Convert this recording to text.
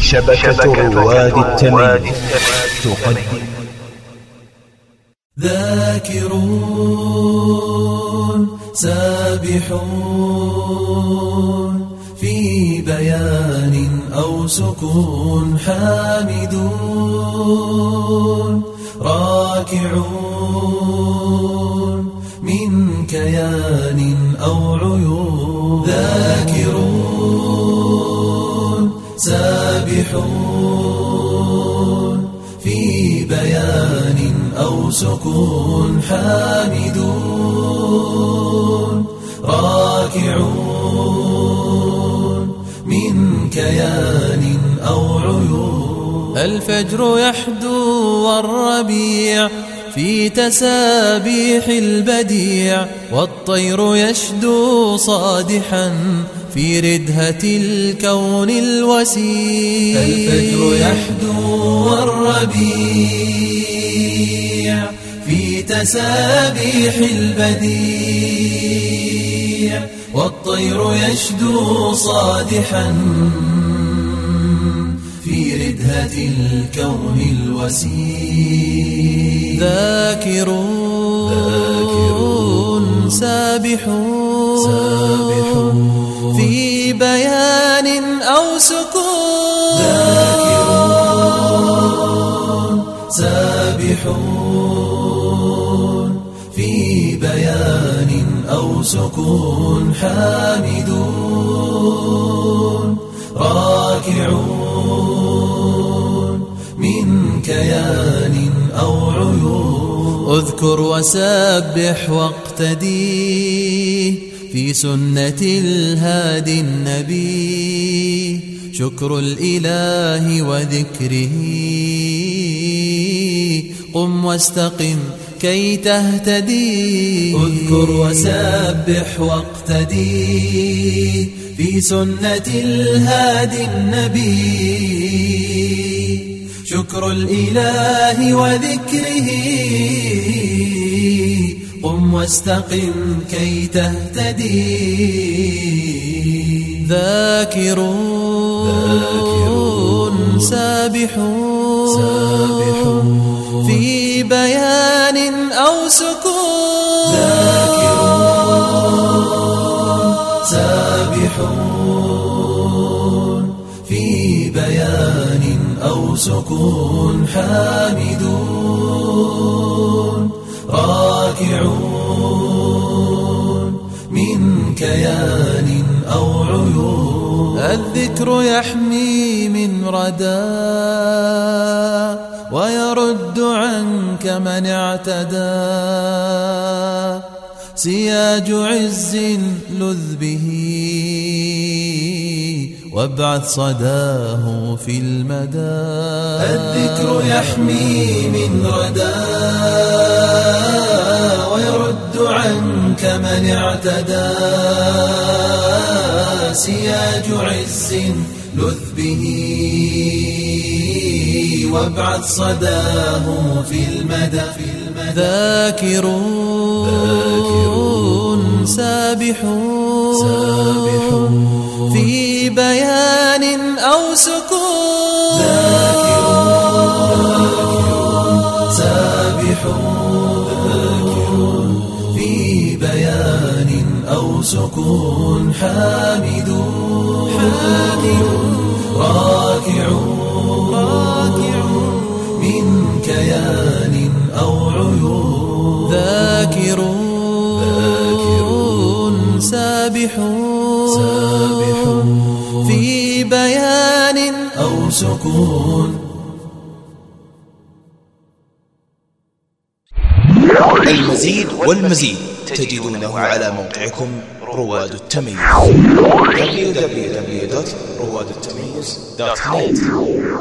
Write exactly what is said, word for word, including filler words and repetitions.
شبكة رواد التمييز تقدم ذاكرون سابحون في بيان أو سكون حامدون راكعون من كيان أو عيون ذاكرون سابحون في بيان أو سكون حامدون راكعون من كيان أو عيون. الفجر يحدو والربيع في تسابيح البديع، والطير يشدو صادحا في ردهة الكون الوسيع. الفجر يحدو والربيع في تسابيح البديع، والطير يشدو صادحا في ردهة الكون الوسيع. ذاكرون, ذاكرون سابحون, سابحون في بيان أو سكون. ذاكرون سابحون في بيان أو سكون حامدون راكعون من كيان أو عيون. اذكر وسبح واقتدي في سنة الهادي النبي، شكر الإله وذكره قم واستقم كي تهتدي. اذكر وسبح واقتدي في سنة الهادي النبي، شكر الإله وذكره قم واستقم كي تهتدي. ذاكرون, ذاكرون سابحون, سابحون في بيان أو سكون. ذاكرون سابحون في بيان أو سكون حامدون راكعون من كيان أو عيون. الذكر يحمي من ردى ويرد عنك من اعتدى، سياج عز لذ به وابعث صداه في المدى. الذكر يحمي من ردى ويرد عنك من اعتدى، سياج عز لذ به وابعث صداه في المدى. ذاكرون, ذاكرون سابحون, سابحون في بيان أو سكون. ذاكرون سابحون, ذاكرون في بيان أو سكون حامدون راكعون, راكعون من كيان أو عيون. ذاكرون, ذاكرون سابحون, سابحون في بيان أو سكون. المزيد والمزيد تجدونه على موقعكم رواد التمييز دبليو دبليو دبليو دوت رواد التمييز دوت نت.